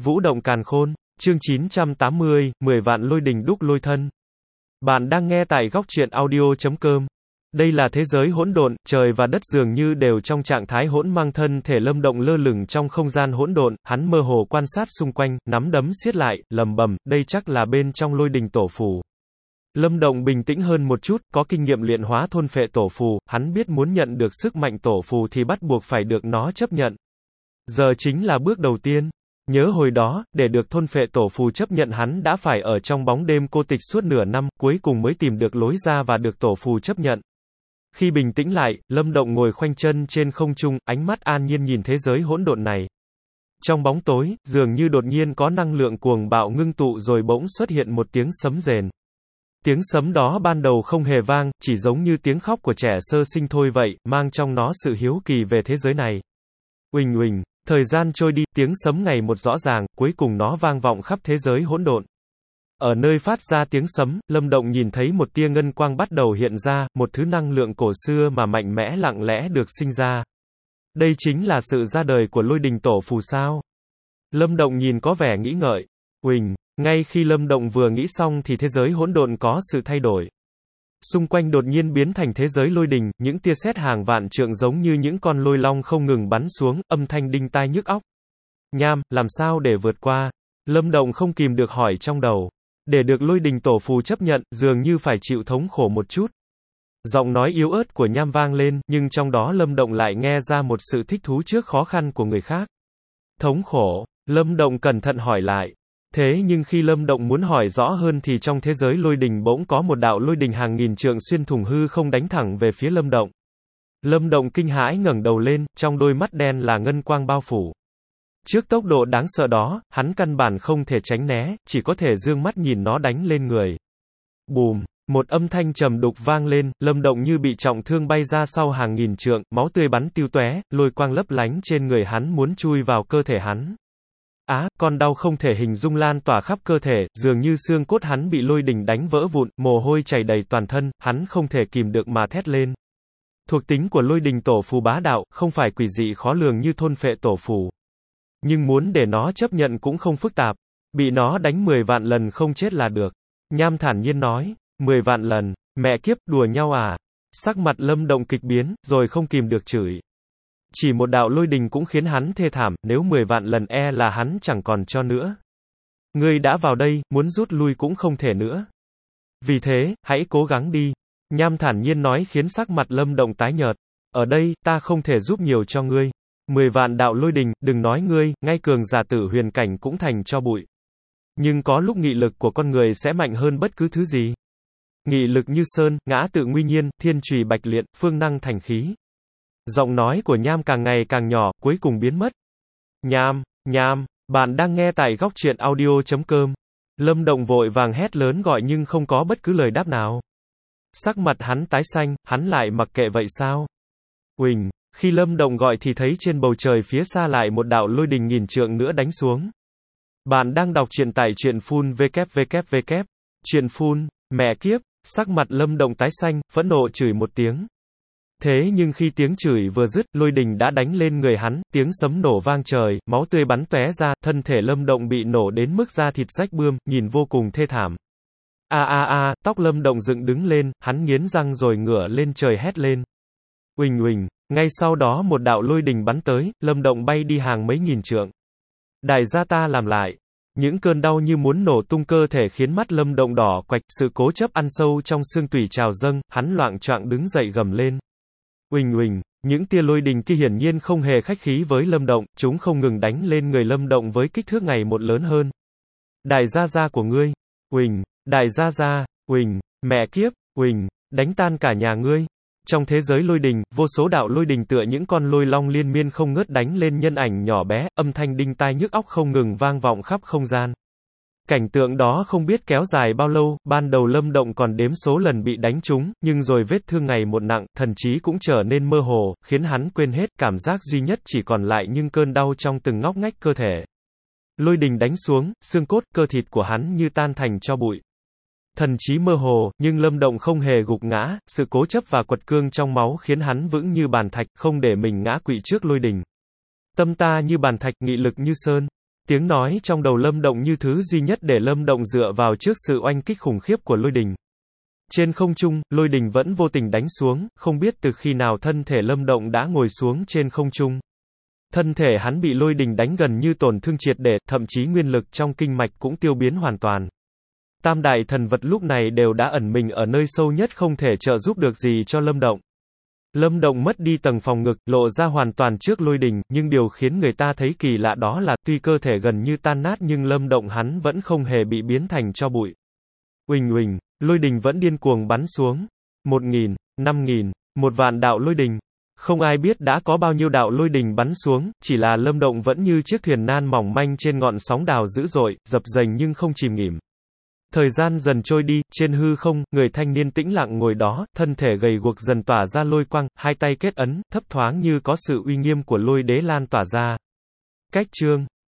Vũ động càn khôn, chương 980, 10 vạn lôi đình đúc lôi thân. Bạn đang nghe tại góc truyện audio.com. Đây là thế giới hỗn độn, trời và đất dường như đều trong trạng thái hỗn mang, thân thể Lâm Động lơ lửng trong không gian hỗn độn, hắn mơ hồ quan sát xung quanh, nắm đấm siết lại, lẩm bẩm, đây chắc là bên trong lôi đình tổ phù. Lâm Động bình tĩnh hơn một chút, có kinh nghiệm luyện hóa thôn phệ tổ phù, hắn biết muốn nhận được sức mạnh tổ phù thì bắt buộc phải được nó chấp nhận. Giờ chính là bước đầu tiên. Nhớ hồi đó, để được thôn phệ tổ phù chấp nhận hắn đã phải ở trong bóng đêm cô tịch suốt nửa năm, cuối cùng mới tìm được lối ra và được tổ phù chấp nhận. Khi bình tĩnh lại, Lâm Động ngồi khoanh chân trên không trung, ánh mắt an nhiên nhìn thế giới hỗn độn này. Trong bóng tối, dường như đột nhiên có năng lượng cuồng bạo ngưng tụ rồi bỗng xuất hiện một tiếng sấm rền. Tiếng sấm đó ban đầu không hề vang, chỉ giống như tiếng khóc của trẻ sơ sinh thôi vậy, mang trong nó sự hiếu kỳ về thế giới này. Uỳnh uỳnh, thời gian trôi đi, tiếng sấm ngày một rõ ràng, cuối cùng nó vang vọng khắp thế giới hỗn độn. Ở nơi phát ra tiếng sấm, Lâm Động nhìn thấy một tia ngân quang bắt đầu hiện ra, một thứ năng lượng cổ xưa mà mạnh mẽ lặng lẽ được sinh ra. Đây chính là sự ra đời của lôi đình tổ phù sao? Lâm Động nhìn có vẻ nghĩ ngợi. Uỳnh, ngay khi Lâm Động vừa nghĩ xong thì thế giới hỗn độn có sự thay đổi. Xung quanh đột nhiên biến thành thế giới lôi đình, những tia sét hàng vạn trượng giống như những con lôi long không ngừng bắn xuống, âm thanh đinh tai nhức óc. Nham, làm sao để vượt qua? Lâm Động không kìm được hỏi trong đầu. Để được lôi đình tổ phù chấp nhận, dường như phải chịu thống khổ một chút. Giọng nói yếu ớt của Nham vang lên, nhưng trong đó Lâm Động lại nghe ra một sự thích thú trước khó khăn của người khác. Thống khổ? Lâm Động cẩn thận hỏi lại. Thế nhưng khi Lâm Động muốn hỏi rõ hơn thì trong thế giới lôi đình bỗng có một đạo lôi đình hàng nghìn trượng xuyên thủng hư không đánh thẳng về phía Lâm Động. Lâm Động kinh hãi ngẩng đầu lên, trong đôi mắt đen là ngân quang bao phủ. Trước tốc độ đáng sợ đó, hắn căn bản không thể tránh né, chỉ có thể dương mắt nhìn nó đánh lên người. Bùm, một âm thanh trầm đục vang lên, Lâm Động như bị trọng thương bay ra sau hàng nghìn trượng, máu tươi bắn tiu tóe, lôi quang lấp lánh trên người hắn muốn chui vào cơ thể hắn. Con đau không thể hình dung lan tỏa khắp cơ thể, dường như xương cốt hắn bị lôi đình đánh vỡ vụn, mồ hôi chảy đầy toàn thân, hắn không thể kìm được mà thét lên. Thuộc tính của lôi đình tổ phù bá đạo, không phải quỷ dị khó lường như thôn phệ tổ phù. Nhưng muốn để nó chấp nhận cũng không phức tạp. Bị nó đánh 10 vạn lần không chết là được. Nham thản nhiên nói, 10 vạn lần, mẹ kiếp, đùa nhau à? Sắc mặt Lâm Động kịch biến, rồi không kìm được chửi. Chỉ một đạo lôi đình cũng khiến hắn thê thảm, nếu 10 vạn lần e là hắn chẳng còn cho nữa. Ngươi đã vào đây, muốn rút lui cũng không thể nữa. Vì thế, hãy cố gắng đi. Nham thản nhiên nói khiến sắc mặt Lâm Động tái nhợt. Ở đây, ta không thể giúp nhiều cho ngươi. 10 vạn đạo lôi đình, đừng nói ngươi, ngay cường giả tử huyền cảnh cũng thành cho bụi. Nhưng có lúc nghị lực của con người sẽ mạnh hơn bất cứ thứ gì. Nghị lực như sơn, ngã tự nguy nhiên, thiên trùy bạch liệt, phương năng thành khí. Giọng nói của Nham càng ngày càng nhỏ, cuối cùng biến mất. Nham, bạn đang nghe tại góc truyện audio.com. Lâm Động vội vàng hét lớn gọi nhưng không có bất cứ lời đáp nào. Sắc mặt hắn tái xanh, hắn lại mặc kệ vậy sao? Uỳnh, khi Lâm Động gọi thì thấy trên bầu trời phía xa lại một đạo lôi đình nghìn trượng nữa đánh xuống. Bạn đang đọc truyện tại truyện full www. Truyện full, mẹ kiếp, sắc mặt Lâm Động tái xanh, phẫn nộ chửi một tiếng. Thế nhưng khi tiếng chửi vừa dứt, lôi đình đã đánh lên người hắn, tiếng sấm nổ vang trời, máu tươi bắn tóe ra, thân thể Lâm Động bị nổ đến mức da thịt rách bươm, nhìn vô cùng thê thảm. Tóc Lâm Động dựng đứng lên, hắn nghiến răng rồi ngửa lên trời hét lên. Uỳnh uỳnh, ngay sau đó một đạo lôi đình bắn tới, Lâm Động bay đi hàng mấy nghìn trượng. Đại gia ta làm lại. Những cơn đau như muốn nổ tung cơ thể khiến mắt Lâm Động đỏ quạch, sự cố chấp ăn sâu trong xương tủy trào dâng, hắn loạng choạng đứng dậy gầm lên. Uỳnh uỳnh, những tia lôi đình kia hiển nhiên không hề khách khí với Lâm Động, chúng không ngừng đánh lên người Lâm Động với kích thước ngày một lớn hơn. Đại gia gia của ngươi. Uỳnh, đại gia gia, uỳnh, mẹ kiếp, uỳnh, đánh tan cả nhà ngươi. Trong thế giới lôi đình, vô số đạo lôi đình tựa những con lôi long liên miên không ngớt đánh lên nhân ảnh nhỏ bé, âm thanh đinh tai nhức óc không ngừng vang vọng khắp không gian. Cảnh tượng đó không biết kéo dài bao lâu, ban đầu Lâm Động còn đếm số lần bị đánh trúng, nhưng rồi vết thương ngày một nặng, thần trí cũng trở nên mơ hồ, khiến hắn quên hết, cảm giác duy nhất chỉ còn lại những cơn đau trong từng ngóc ngách cơ thể. Lôi đình đánh xuống, xương cốt, cơ thịt của hắn như tan thành tro bụi. Thần trí mơ hồ, nhưng Lâm Động không hề gục ngã, sự cố chấp và quật cương trong máu khiến hắn vững như bàn thạch, không để mình ngã quỵ trước lôi đình. Tâm ta như bàn thạch, nghị lực như sơn. Tiếng nói trong đầu Lâm Động như thứ duy nhất để Lâm Động dựa vào trước sự oanh kích khủng khiếp của lôi đình. Trên không trung, lôi đình vẫn vô tình đánh xuống, không biết từ khi nào thân thể Lâm Động đã ngồi xuống trên không trung. Thân thể hắn bị lôi đình đánh gần như tổn thương triệt để, thậm chí nguyên lực trong kinh mạch cũng tiêu biến hoàn toàn. Tam đại thần vật lúc này đều đã ẩn mình ở nơi sâu nhất không thể trợ giúp được gì cho Lâm Động. Lâm Động mất đi tầng phòng ngực, lộ ra hoàn toàn trước lôi đình, nhưng điều khiến người ta thấy kỳ lạ đó là, tuy cơ thể gần như tan nát nhưng Lâm Động hắn vẫn không hề bị biến thành tro bụi. Uỳnh uỳnh, lôi đình vẫn điên cuồng bắn xuống. 1.000, 5.000, 1.000.000 đạo lôi đình. Không ai biết đã có bao nhiêu đạo lôi đình bắn xuống, chỉ là Lâm Động vẫn như chiếc thuyền nan mỏng manh trên ngọn sóng đào dữ dội, dập dềnh nhưng không chìm nghỉm. Thời gian dần trôi đi, trên hư không, người thanh niên tĩnh lặng ngồi đó, thân thể gầy guộc dần tỏa ra lôi quang, hai tay kết ấn, thấp thoáng như có sự uy nghiêm của lôi đế lan tỏa ra. Cách chương